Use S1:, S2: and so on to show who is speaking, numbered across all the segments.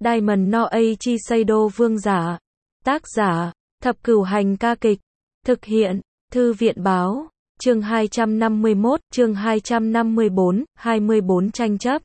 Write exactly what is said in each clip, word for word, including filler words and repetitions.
S1: Diamond no Aichi Seido vương giả. Tác giả, Thập Cửu Hành ca kịch. Thực hiện, Thư viện báo. Chương hai trăm năm mươi mốt, chương hai trăm năm mươi bốn, hai mươi bốn tranh chấp.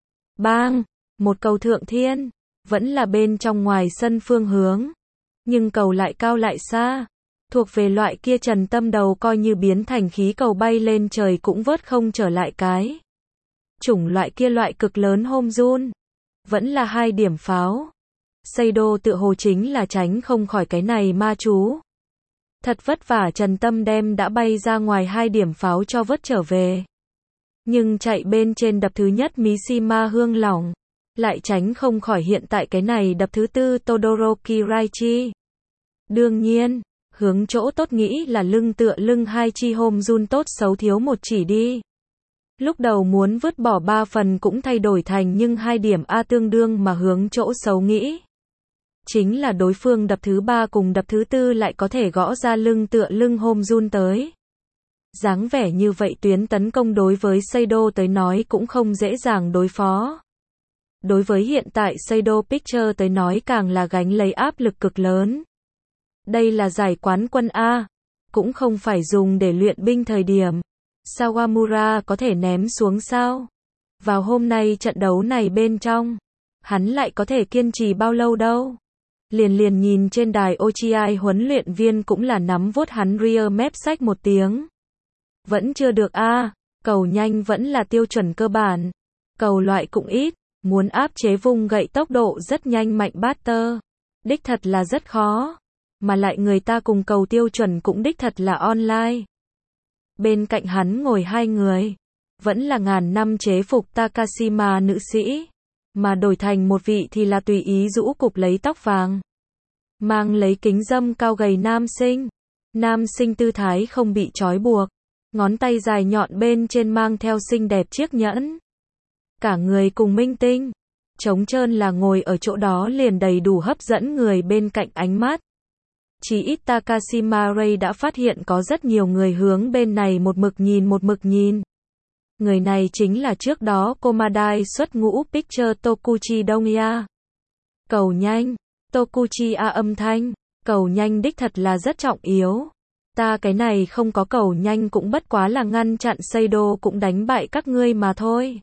S1: Bang, một cầu thượng thiên, vẫn là bên trong ngoài sân phương hướng. Nhưng cầu lại cao lại xa. Thuộc về loại kia Trần Tâm đầu coi như biến thành khí cầu bay lên trời cũng vớt không trở lại cái. Chủng loại kia loại cực lớn hôm run. Vẫn là hai điểm pháo. Seido tự hồ chính là tránh không khỏi cái này ma chú. Thật vất vả Trần Tâm đem đã bay ra ngoài hai điểm pháo cho vớt trở về. Nhưng chạy bên trên đập thứ nhất Mishima hương lỏng. Lại tránh không khỏi hiện tại cái này đập thứ tư Todoroki Raichi. Đương nhiên, hướng chỗ tốt nghĩ là lưng tựa lưng hai chi hôm run tốt xấu thiếu một chỉ đi. Lúc đầu muốn vứt bỏ ba phần cũng thay đổi thành nhưng hai điểm A tương đương mà hướng chỗ xấu nghĩ. Chính là đối phương đập thứ ba cùng đập thứ tư lại có thể gõ ra lưng tựa lưng hôm run tới. Dáng vẻ như vậy tuyến tấn công đối với Seido tới nói cũng không dễ dàng đối phó. Đối với hiện tại Seido Picture tới nói càng là gánh lấy áp lực cực lớn. Đây là giải quán quân A, cũng không phải dùng để luyện binh thời điểm. Sawamura có thể ném xuống sao? Vào hôm nay trận đấu này bên trong, hắn lại có thể kiên trì bao lâu đâu? Liền liền nhìn trên đài Ochiai huấn luyện viên cũng là nắm vuốt hắn rear mép sách một tiếng. Vẫn chưa được a, cầu nhanh vẫn là tiêu chuẩn cơ bản. Cầu loại cũng ít, muốn áp chế vùng gậy tốc độ rất nhanh mạnh batter. Đích thật là rất khó. Mà lại người ta cùng cầu tiêu chuẩn cũng đích thật là online. Bên cạnh hắn ngồi hai người. Vẫn là ngàn năm chế phục Takashima nữ sĩ. Mà đổi thành một vị thì là tùy ý rũ cục lấy tóc vàng. Mang lấy kính dâm cao gầy nam sinh. Nam sinh tư thái không bị trói buộc. Ngón tay dài nhọn bên trên mang theo xinh đẹp chiếc nhẫn. Cả người cùng minh tinh. Trống trơn là ngồi ở chỗ đó liền đầy đủ hấp dẫn người bên cạnh ánh mắt. Chỉ ít Takashima Ray đã phát hiện có rất nhiều người hướng bên này một mực nhìn một mực nhìn. Người này chính là trước đó Komadai xuất ngũ Picture Tokuchi Dongya. Cầu nhanh, Tokuchi A âm thanh, cầu nhanh đích thật là rất trọng yếu. Ta cái này không có cầu nhanh cũng bất quá là ngăn chặn Seido cũng đánh bại các ngươi mà thôi.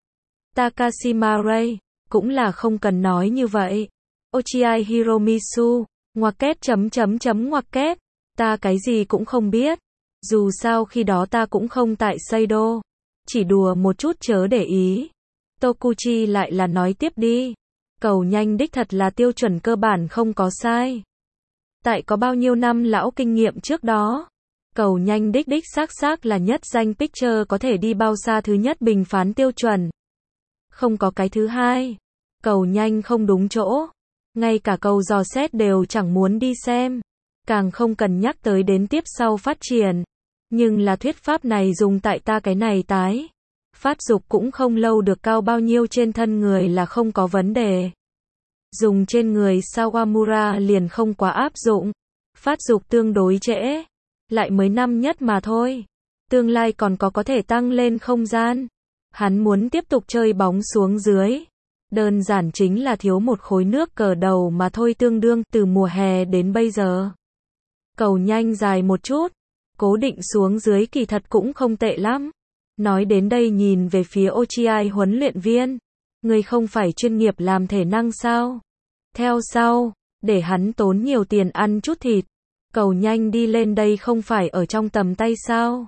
S1: Takashima Ray, cũng là không cần nói như vậy. Ochiai Hiromitsu, ngoặc kép chấm chấm chấm ngoặc kép, ta cái gì cũng không biết. Dù sao khi đó ta cũng không tại Seido. Chỉ đùa một chút chớ để ý. Tokuchi lại là nói tiếp đi. Cầu nhanh đích thật là tiêu chuẩn cơ bản không có sai. Tại có bao nhiêu năm lão kinh nghiệm trước đó. Cầu nhanh đích đích xác xác là nhất danh Picture có thể đi bao xa thứ nhất bình phán tiêu chuẩn. Không có cái thứ hai. Cầu nhanh không đúng chỗ. Ngay cả cầu dò xét đều chẳng muốn đi xem. Càng không cần nhắc tới đến tiếp sau phát triển. Nhưng là thuyết pháp này dùng tại ta cái này tái. Phát dục cũng không lâu được cao bao nhiêu trên thân người là không có vấn đề. Dùng trên người Sawamura liền không quá áp dụng. Phát dục tương đối trễ. Lại mới năm nhất mà thôi. Tương lai còn có có thể tăng lên không gian. Hắn muốn tiếp tục chơi bóng xuống dưới. Đơn giản chính là thiếu một khối nước cờ đầu mà thôi tương đương từ mùa hè đến bây giờ. Cầu nhanh dài một chút. Cố định xuống dưới kỳ thật cũng không tệ lắm. Nói đến đây nhìn về phía Ochiai huấn luyện viên. Người không phải chuyên nghiệp làm thể năng sao? Theo sau, để hắn tốn nhiều tiền ăn chút thịt. Cầu nhanh đi lên đây không phải ở trong tầm tay sao?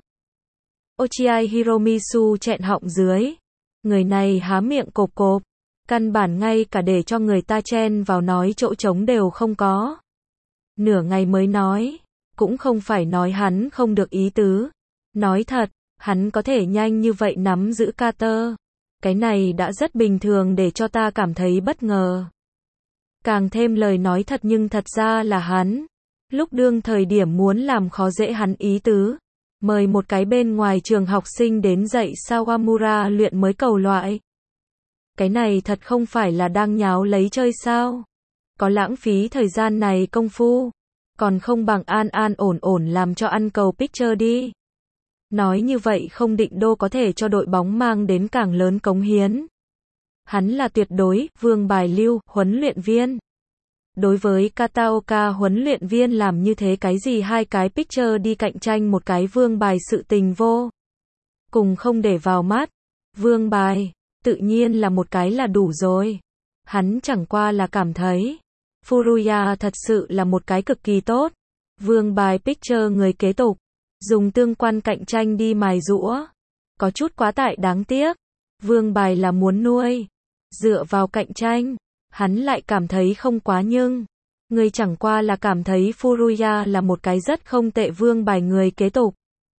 S1: Ochiai Hiromitsu chẹn họng dưới. Người này há miệng cộp cộp. Căn bản ngay cả để cho người ta chen vào nói chỗ trống đều không có. Nửa ngày mới nói. Cũng không phải nói hắn không được ý tứ. Nói thật, hắn có thể nhanh như vậy nắm giữ Carter. Cái này đã rất bình thường để cho ta cảm thấy bất ngờ. Càng thêm lời nói thật nhưng thật ra là hắn. Lúc đương thời điểm muốn làm khó dễ hắn ý tứ. Mời một cái bên ngoài trường học sinh đến dạy Sawamura luyện mới cầu loại. Cái này thật không phải là đang nháo lấy chơi sao? Có lãng phí thời gian này công phu. Còn không bằng an an ổn ổn làm cho ăn cầu Picture đi. Nói như vậy không định đô có thể cho đội bóng mang đến càng lớn cống hiến. Hắn là tuyệt đối, vương bài lưu, huấn luyện viên. Đối với Kataoka huấn luyện viên làm như thế cái gì hai cái pitcher đi cạnh tranh một cái vương bài sự tình vô. Cùng không để vào mắt. Vương bài, tự nhiên là một cái là đủ rồi. Hắn chẳng qua là cảm thấy. Furuya thật sự là một cái cực kỳ tốt. Vương bài pitcher người kế tục. Dùng tương quan cạnh tranh đi mài giũa. Có chút quá tải đáng tiếc. Vương bài là muốn nuôi. Dựa vào cạnh tranh. Hắn lại cảm thấy không quá nhưng. Người chẳng qua là cảm thấy Furuya là một cái rất không tệ vương bài người kế tục.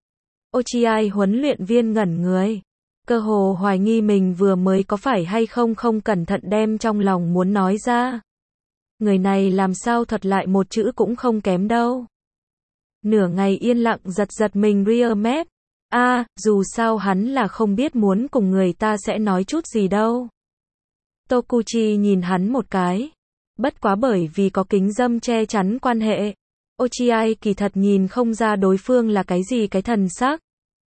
S1: Ochiai huấn luyện viên ngẩn người. Cơ hồ hoài nghi mình vừa mới có phải hay không không cẩn thận đem trong lòng muốn nói ra. Người này làm sao thật lại một chữ cũng không kém đâu. Nửa ngày yên lặng giật giật mình rear mép. A, dù sao hắn là không biết muốn cùng người ta sẽ nói chút gì đâu. Tokuchi nhìn hắn một cái. Bất quá bởi vì có kính dâm che chắn quan hệ. Ochiai kỳ thật nhìn không ra đối phương là cái gì cái thần sắc.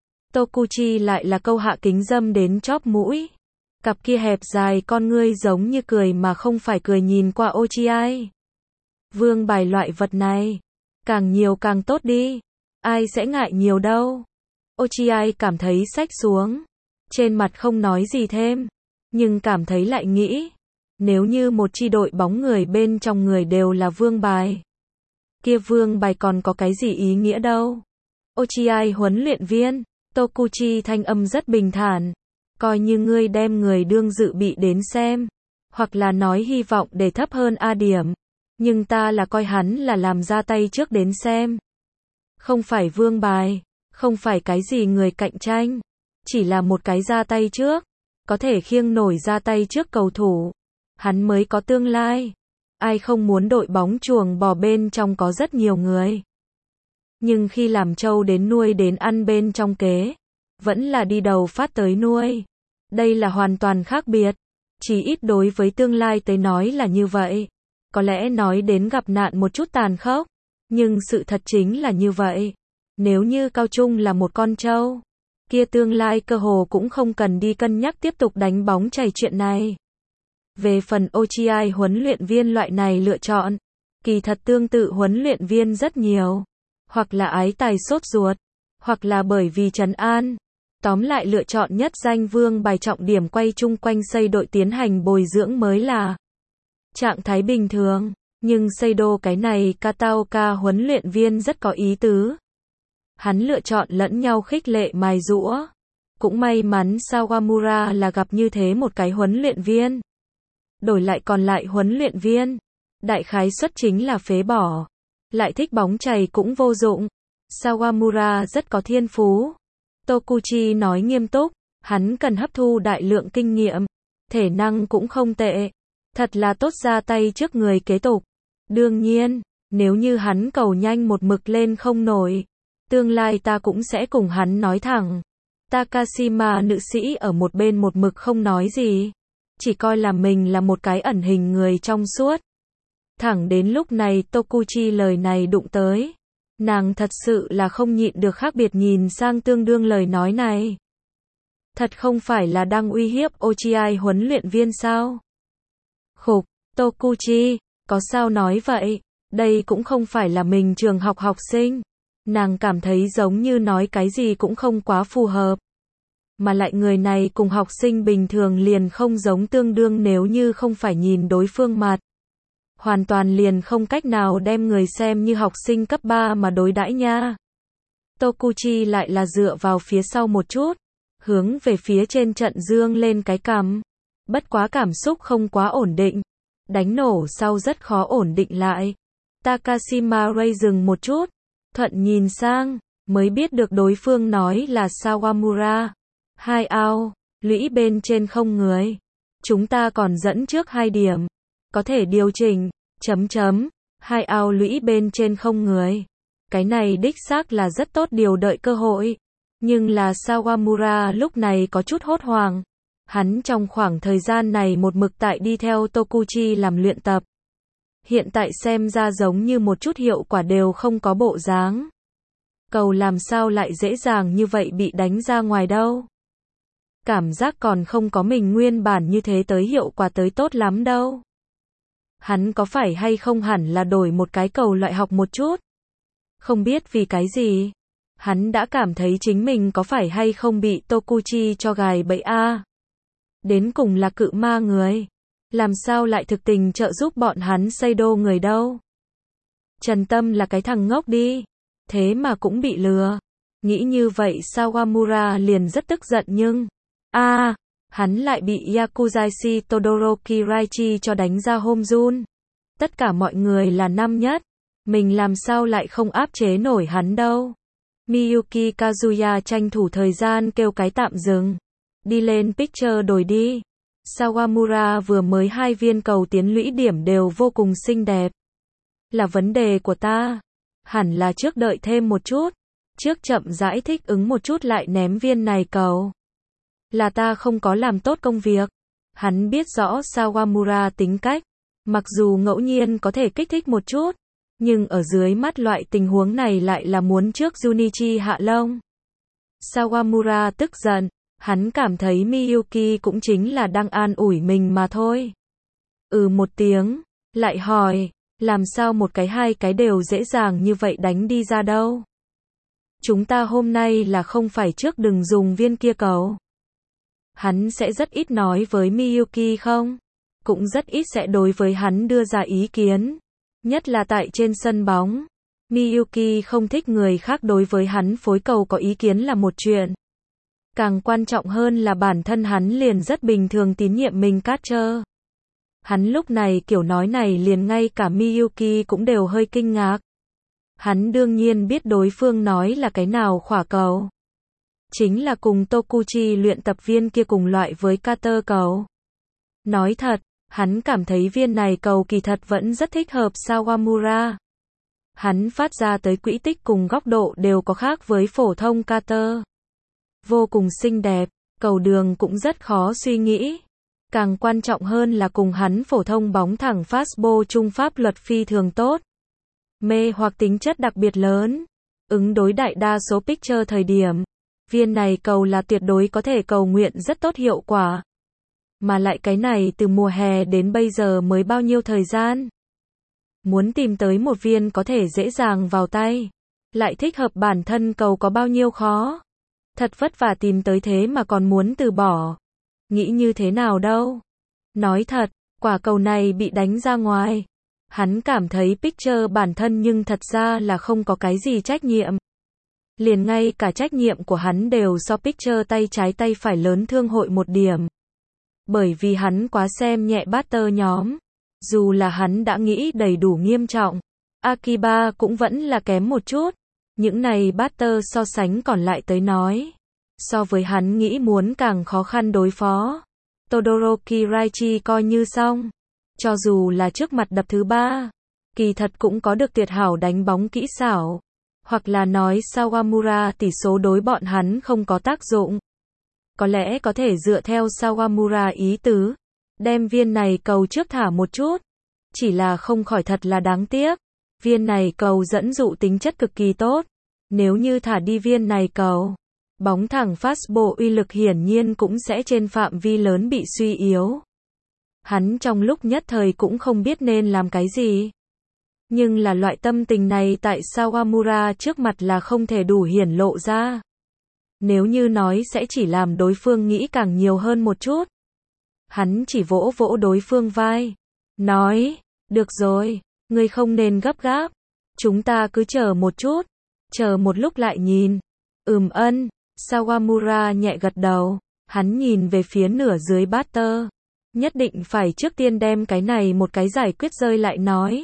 S1: Tokuchi lại là câu hạ kính dâm đến chóp mũi. Cặp kia hẹp dài con ngươi giống như cười mà không phải cười nhìn qua Ochiai. Vương bài loại vật này. Càng nhiều càng tốt đi. Ai sẽ ngại nhiều đâu. Ochiai cảm thấy xách xuống. Trên mặt không nói gì thêm. Nhưng cảm thấy lại nghĩ. Nếu như một chi đội bóng người bên trong người đều là vương bài. Kia vương bài còn có cái gì ý nghĩa đâu. Ochiai huấn luyện viên. Tokuchi thanh âm rất bình thản. Coi như ngươi đem người đương dự bị đến xem. Hoặc là nói hy vọng để thấp hơn A điểm. Nhưng ta là coi hắn là làm ra tay trước đến xem. Không phải vương bài. Không phải cái gì người cạnh tranh. Chỉ là một cái ra tay trước. Có thể khiêng nổi ra tay trước cầu thủ. Hắn mới có tương lai. Ai không muốn đội bóng chuồng bò bên trong có rất nhiều người. Nhưng khi làm trâu đến nuôi đến ăn bên trong kế. Vẫn là đi đầu phát tới nuôi. Đây là hoàn toàn khác biệt. Chỉ ít đối với tương lai tới nói là như vậy. Có lẽ nói đến gặp nạn một chút tàn khốc. Nhưng sự thật chính là như vậy. Nếu như Cao Trung là một con trâu. Kia tương lai cơ hồ cũng không cần đi cân nhắc tiếp tục đánh bóng chảy chuyện này. Về phần Ochiai huấn luyện viên loại này lựa chọn. Kỳ thật tương tự huấn luyện viên rất nhiều. Hoặc là ái tài sốt ruột. Hoặc là bởi vì trấn an. Tóm lại lựa chọn nhất danh vương bài trọng điểm quay chung quanh xây đội tiến hành bồi dưỡng mới là trạng thái bình thường. Nhưng Seido cái này Kataoka huấn luyện viên rất có ý tứ. Hắn lựa chọn lẫn nhau khích lệ mài giũa. Cũng may mắn Sawamura là gặp như thế một cái huấn luyện viên. Đổi lại còn lại huấn luyện viên. Đại khái suất chính là phế bỏ. Lại thích bóng chày cũng vô dụng. Sawamura rất có thiên phú. Tokuchi nói nghiêm túc. Hắn cần hấp thu đại lượng kinh nghiệm. Thể năng cũng không tệ. Thật là tốt ra tay trước người kế tục. Đương nhiên, nếu như hắn cầu nhanh một mực lên không nổi. Tương lai ta cũng sẽ cùng hắn nói thẳng. Takashima nữ sĩ ở một bên một mực không nói gì. Chỉ coi là mình là một cái ẩn hình người trong suốt. Thẳng đến lúc này Tokuchi lời này đụng tới. Nàng thật sự là không nhịn được khác biệt nhìn sang tương đương lời nói này. Thật không phải là đang uy hiếp Ochiai huấn luyện viên sao? Khục, Tokuchi, có sao nói vậy? Đây cũng không phải là mình trường học học sinh. Nàng cảm thấy giống như nói cái gì cũng không quá phù hợp. Mà lại người này cùng học sinh bình thường liền không giống tương đương nếu như không phải nhìn đối phương mặt. Hoàn toàn liền không cách nào đem người xem như học sinh cấp ba mà đối đãi nha. Tokuchi lại là dựa vào phía sau một chút. Hướng về phía trên trận dương lên cái cằm. Bất quá cảm xúc không quá ổn định. Đánh nổ sau rất khó ổn định lại. Takashima Ray dừng một chút. Thuận nhìn sang, mới biết được đối phương nói là Sawamura. Hai ao, lũy bên trên không người. Chúng ta còn dẫn trước hai điểm. Có thể điều chỉnh, chấm chấm. Hai ao lũy bên trên không người. Cái này đích xác là rất tốt điều đợi cơ hội. Nhưng là Sawamura lúc này có chút hốt hoảng. Hắn trong khoảng thời gian này một mực tại đi theo Tokuchi làm luyện tập. Hiện tại xem ra giống như một chút hiệu quả đều không có bộ dáng. Cầu làm sao lại dễ dàng như vậy bị đánh ra ngoài đâu. Cảm giác còn không có mình nguyên bản như thế tới hiệu quả tới tốt lắm đâu. Hắn có phải hay không hẳn là đổi một cái cầu loại học một chút. Không biết vì cái gì. Hắn đã cảm thấy chính mình có phải hay không bị Tokuchi cho gài bẫy a. Đến cùng là cự ma người. Làm sao lại thực tình trợ giúp bọn hắn xây đô người đâu. Trần Tâm là cái thằng ngốc đi. Thế mà cũng bị lừa. Nghĩ như vậy Sawamura liền rất tức giận nhưng... a à, hắn lại bị Yakuzashi Todoroki Raichi cho đánh ra hôm run. Tất cả mọi người là năm nhất. Mình làm sao lại không áp chế nổi hắn đâu. Miyuki Kazuya tranh thủ thời gian kêu cái tạm dừng. Đi lên picture đổi đi. Sawamura vừa mới hai viên cầu tiến lũy điểm đều vô cùng xinh đẹp. Là vấn đề của ta. Hẳn là trước đợi thêm một chút. Trước chậm rãi thích ứng một chút lại ném viên này cầu. Là ta không có làm tốt công việc. Hắn biết rõ Sawamura tính cách. Mặc dù ngẫu nhiên có thể kích thích một chút. Nhưng ở dưới mắt loại tình huống này lại là muốn trước Junichi hạ lông. Sawamura tức giận. Hắn cảm thấy Miyuki cũng chính là đang an ủi mình mà thôi. Ừ một tiếng. Lại hỏi. Làm sao một cái hai cái đều dễ dàng như vậy đánh đi ra đâu. Chúng ta hôm nay là không phải trước đừng dùng viên kia cầu. Hắn sẽ rất ít nói với Miyuki không? Cũng rất ít sẽ đối với hắn đưa ra ý kiến. Nhất là tại trên sân bóng. Miyuki không thích người khác đối với hắn phối cầu có ý kiến là một chuyện. Càng quan trọng hơn là bản thân hắn liền rất bình thường tín nhiệm mình Carter. Hắn lúc này kiểu nói này liền ngay cả Miyuki cũng đều hơi kinh ngạc. Hắn đương nhiên biết đối phương nói là cái nào khỏa cầu. Chính là cùng Tokuchi luyện tập viên kia cùng loại với Carter cầu. Nói thật, hắn cảm thấy viên này cầu kỳ thật vẫn rất thích hợp Sawamura. Hắn phát ra tới quỹ tích cùng góc độ đều có khác với phổ thông Carter. Vô cùng xinh đẹp, cầu đường cũng rất khó suy nghĩ. Càng quan trọng hơn là cùng hắn phổ thông bóng thẳng fastball trung pháp luật phi thường tốt. Mê hoặc tính chất đặc biệt lớn. Ứng đối đại đa số pitcher thời điểm. Viên này cầu là tuyệt đối có thể cầu nguyện rất tốt hiệu quả. Mà lại cái này từ mùa hè đến bây giờ mới bao nhiêu thời gian. Muốn tìm tới một viên có thể dễ dàng vào tay. Lại thích hợp bản thân cầu có bao nhiêu khó. Thật vất vả tìm tới thế mà còn muốn từ bỏ. Nghĩ như thế nào đâu. Nói thật, quả cầu này bị đánh ra ngoài. Hắn cảm thấy pitcher bản thân nhưng thật ra là không có cái gì trách nhiệm. Liền ngay cả trách nhiệm của hắn đều so pitcher tay trái tay phải lớn thương hội một điểm. Bởi vì hắn quá xem nhẹ batter nhóm. Dù là hắn đã nghĩ đầy đủ nghiêm trọng. Akiba cũng vẫn là kém một chút. Những này batter so sánh còn lại tới nói. So với hắn nghĩ muốn càng khó khăn đối phó. Todoroki Raichi coi như xong. Cho dù là trước mặt đập thứ ba. Kỳ thật cũng có được tuyệt hảo đánh bóng kỹ xảo. Hoặc là nói Sawamura tỷ số đối bọn hắn không có tác dụng. Có lẽ có thể dựa theo Sawamura ý tứ. Đem viên này cầu trước thả một chút. Chỉ là không khỏi thật là đáng tiếc. Viên này cầu dẫn dụ tính chất cực kỳ tốt. Nếu như thả đi viên này cầu. Bóng thẳng fastball uy lực hiển nhiên cũng sẽ trên phạm vi lớn bị suy yếu. Hắn trong lúc nhất thời cũng không biết nên làm cái gì. Nhưng là loại tâm tình này tại Sawamura trước mặt là không thể đủ hiển lộ ra. Nếu như nói sẽ chỉ làm đối phương nghĩ càng nhiều hơn một chút. Hắn chỉ vỗ vỗ đối phương vai. Nói, được rồi, ngươi không nên gấp gáp. Chúng ta cứ chờ một chút. Chờ một lúc lại nhìn. Ừm ân. Sawamura nhẹ gật đầu. Hắn nhìn về phía nửa dưới batter. Nhất định phải trước tiên đem cái này một cái giải quyết rơi lại nói.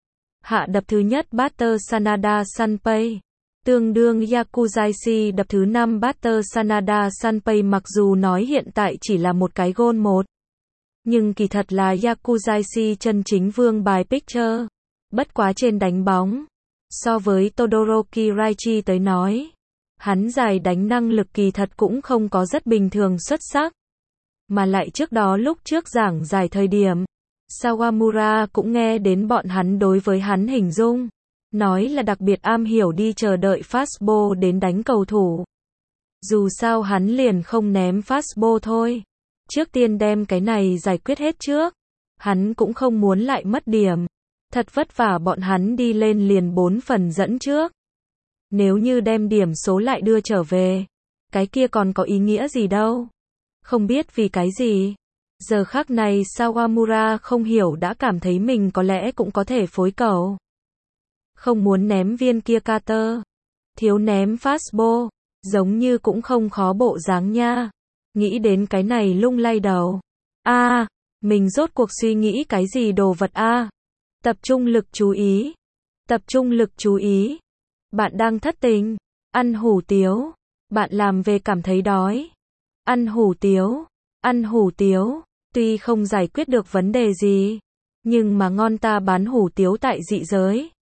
S1: Hạ đập thứ nhất batter Sanada Sanpei. Tương đương Yakuzashi đập thứ năm batter Sanada Sanpei, mặc dù nói hiện tại chỉ là một cái gôn một. Nhưng kỳ thật là Yakuzashi chân chính vương bài pitcher. Bất quá trên đánh bóng. So với Todoroki Raichi tới nói. Hắn giải đánh năng lực kỳ thật cũng không có rất bình thường xuất sắc. Mà lại trước đó lúc trước giảng giải thời điểm. Sawamura cũng nghe đến bọn hắn đối với hắn hình dung. Nói là đặc biệt am hiểu đi chờ đợi fastball đến đánh cầu thủ. Dù sao hắn liền không ném fastball thôi. Trước tiên đem cái này giải quyết hết trước. Hắn cũng không muốn lại mất điểm. Thật vất vả bọn hắn đi lên liền bốn phần dẫn trước. Nếu như đem điểm số lại đưa trở về, cái kia còn có ý nghĩa gì đâu. Không biết vì cái gì. Giờ khắc này Sawamura không hiểu đã cảm thấy mình có lẽ cũng có thể phối cầu. Không muốn ném viên kia cutter. Thiếu ném fastball. Giống như cũng không khó bộ dáng nha. Nghĩ đến cái này lung lay đầu. A, à, mình rốt cuộc suy nghĩ cái gì đồ vật a? À? Tập trung lực chú ý. Tập trung lực chú ý. Bạn đang thất tình. Ăn hủ tiếu. Bạn làm về cảm thấy đói. Ăn hủ tiếu. Ăn hủ tiếu. Tuy không giải quyết được vấn đề gì, nhưng mà ngon ta bán hủ tiếu tại dị giới.